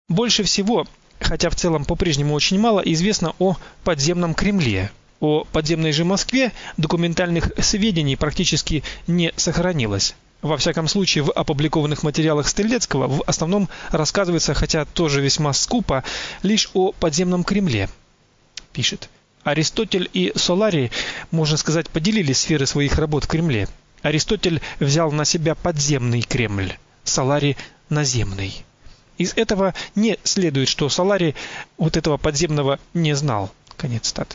Больше всего, хотя в целом по-прежнему очень мало, известно о подземном Кремле. О подземной же Москве документальных сведений практически не сохранилось. Во всяком случае, в опубликованных материалах Стрелецкого в основном рассказывается, хотя тоже весьма скупо, лишь о подземном Кремле. Пишет: Аристотель и Соларий, можно сказать, поделили сферы своих работ в Кремле. Аристотель взял на себя подземный Кремль, Соларий наземный. Из этого не следует, что Соларий вот этого подземного не знал. Конец цитаты.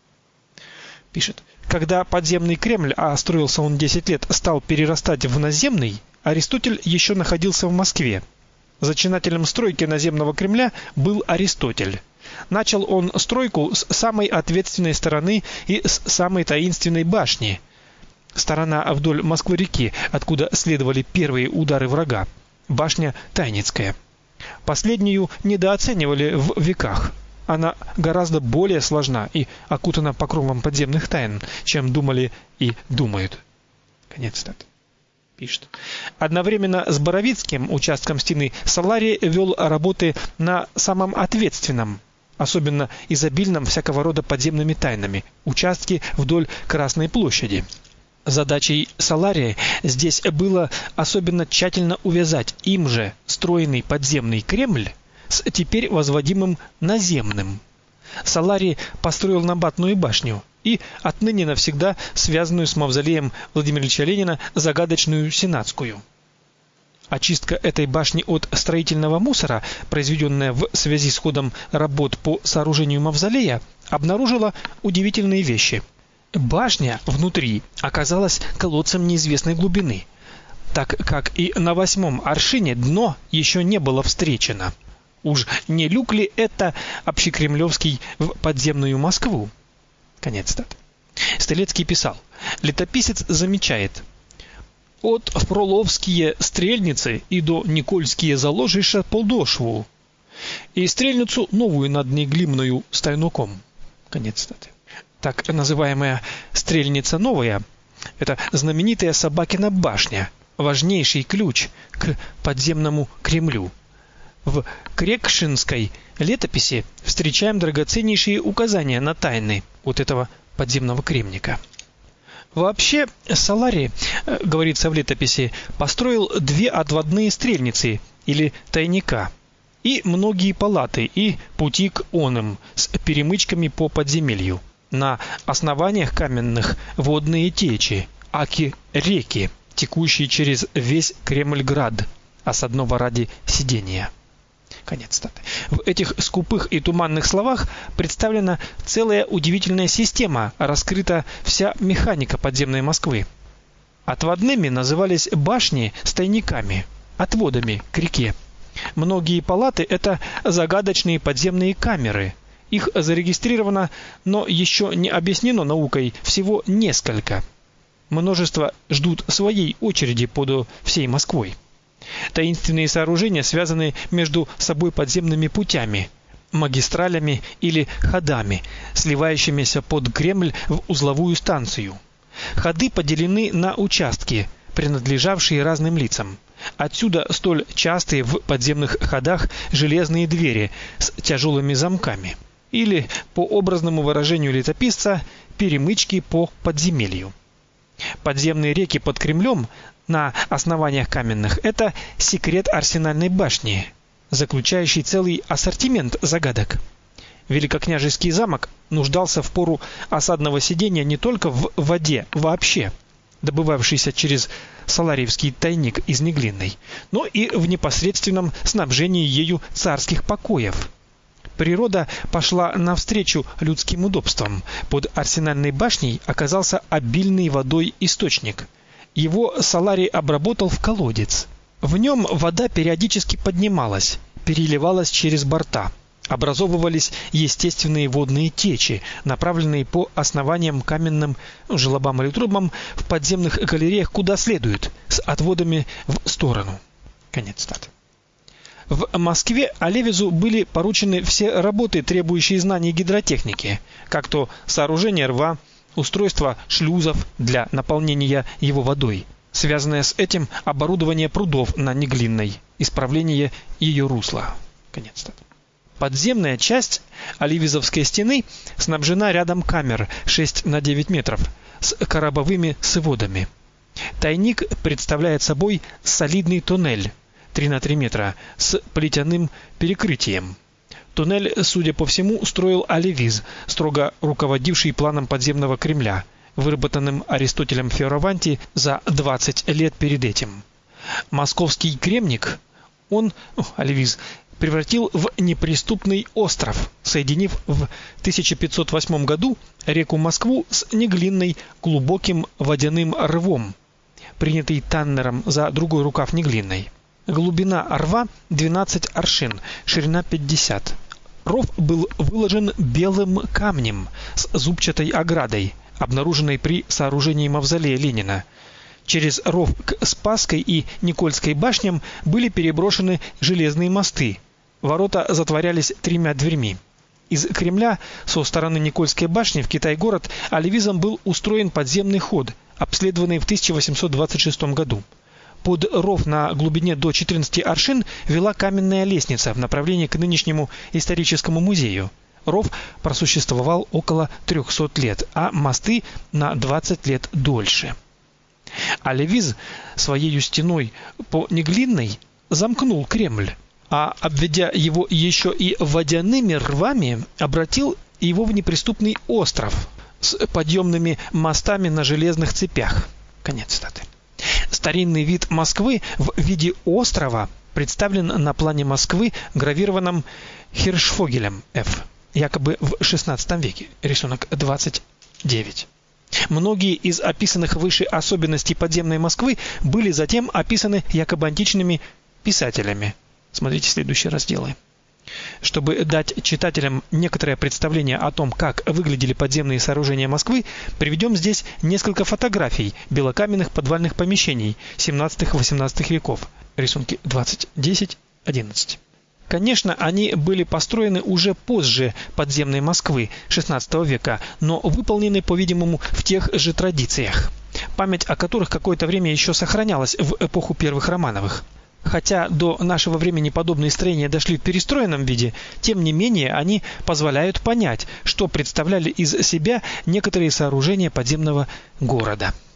Пишет: когда подземный Кремль, а строился он 10 лет, стал перерастать в наземный, Аристотель еще находился в Москве. Зачинателем стройки наземного Кремля был Аристотель. Начал он стройку с самой ответственной стороны и с самой таинственной башни. Сторона вдоль Москвы-реки, откуда следовали первые удары врага. Башня Тайницкая. Последнюю недооценивали в веках. Она гораздо более сложна и окутана покровом подземных тайн, чем думали и думают. Конец цитаты. Пишет: одновременно с Боровицким участком стены Соларий вел работы на самом ответственном, особенно изобильном всякого рода подземными тайнами, участке вдоль Красной площади. Задачей Солария здесь было особенно тщательно увязать им же строенный подземный Кремль с теперь возводимым наземным. Соларий построил Набатную башню и отныне навсегда связанную с мавзолеем Владимира Ильича Ленина загадочную Сенатскую. Очистка этой башни от строительного мусора, произведенная в связи с ходом работ по сооружению мавзолея, обнаружила удивительные вещи. Башня внутри оказалась колодцем неизвестной глубины, так как и на 8-м аршине дно еще не было встречено. Уж не люк ли это общекремлевский в подземную Москву? Конец цитаты. Стрелецкий писал: летописец замечает: от Фроловские стрельницы и до Никольские заложиша полдошву, и стрельницу новую над неглимною стайнуком. Конец цитаты. Так называемая стрельница новая — это знаменитая Собакина башня, важнейший ключ к подземному Кремлю. В Крекшинской летописи встречаем драгоценнейшие указания на тайны вот этого подземного кремника. Вообще, Соларий, говорится в летописи, построил 2 отводные стрельницы или тайника и многие палаты и пути к оным с перемычками по подземелью. На основаниях каменных водные течи, аки реки, текущие через весь Кремльград, осадного ради сидения. Конец цитаты. В этих скупых и туманных словах представлена целая удивительная система, раскрыта вся механика подземной Москвы. Отводными назывались башни с тайниками, отводами к реке. Многие палаты — это загадочные подземные камеры. Их зарегистрировано, но еще не объяснено наукой, всего несколько. Множество ждут своей очереди под всей Москвой. Таинственные сооружения связаны между собой подземными путями, магистралями или ходами, сливающимися под Кремль в узловую станцию. Ходы поделены на участки, принадлежавшие разным лицам. Отсюда столь частые в подземных ходах железные двери с тяжелыми замками, или, по образному выражению летописца, перемычки по подземелью. Подземные реки под Кремлем на основаниях каменных — это секрет Арсенальной башни, заключающий целый ассортимент загадок. Великокняжеский замок нуждался в пору осадного сидения не только в воде вообще, добывавшейся через Соларьевский тайник из Неглинной, но и в непосредственном снабжении ею царских покоев. Природа пошла навстречу людским удобствам. Под Арсенальной башней оказался обильный водой источник. Его Соларий обработал в колодец. В нем вода периодически поднималась, переливалась через борта. Образовывались естественные водные течи, направленные по основаниям каменным желобам или трубам в подземных галереях куда следует, с отводами в сторону. Конец цитаты. В Москве Алевизу были поручены все работы, требующие знаний гидротехники, как то сооружение рва, устройство шлюзов для наполнения его водой, связанное с этим оборудование прудов на Неглинной, исправление ее русла. Конец цитаты. Подземная часть Оливизовской стены снабжена рядом камер 6 на 9 метров с коробовыми сводами. Тайник представляет собой солидный туннель 3 на 3 метра с плетяным перекрытием. Туннель, судя по всему, строил Оливиз, строго руководивший планом подземного Кремля, выработанным Аристотелем Фиораванти за 20 лет перед этим. Московский кремник Оливиз превратил в неприступный остров, соединив в 1508 году реку Москву с Неглинной глубоким водяным рвом, принятый Таннером за другой рукав Неглинной. Глубина рва 12 аршин, ширина 50. Ров был выложен белым камнем с зубчатой оградой, обнаруженной при сооружении мавзолея Ленина. Через ров к Спасской и Никольской башням были переброшены железные мосты. Ворота затворялись 3 дверьми. Из Кремля со стороны Никольской башни в Китай-город Оливизом был устроен подземный ход, обследованный в 1826 году. Под ров на глубине до 14 аршин вела каменная лестница в направлении к нынешнему историческому музею. Ров просуществовал около 300 лет, а мосты на 20 лет дольше. Оливиз своей стеной по Неглинной замкнул Кремль, а обведя его еще и водяными рвами, обратил его в неприступный остров с подъемными мостами на железных цепях. Конец цитаты. Старинный вид Москвы в виде острова представлен на плане Москвы, гравированном Хиршфогелем Ф., якобы в XVI веке. Рисунок 29. Многие из описанных выше особенностей подземной Москвы были затем описаны якобы античными писателями. Смотрите следующие разделы. Чтобы дать читателям некоторое представление о том, как выглядели подземные сооружения Москвы, приведем здесь несколько фотографий белокаменных подвальных помещений 17-18 веков. Рисунки 20-10-11. Конечно, они были построены уже позже подземной Москвы XVI века, но выполнены, по-видимому, в тех же традициях, память о которых какое-то время еще сохранялась в эпоху первых Романовых. Хотя до нашего времени подобные строения дошли в перестроенном виде, тем не менее они позволяют понять, что представляли из себя некоторые сооружения подземного города.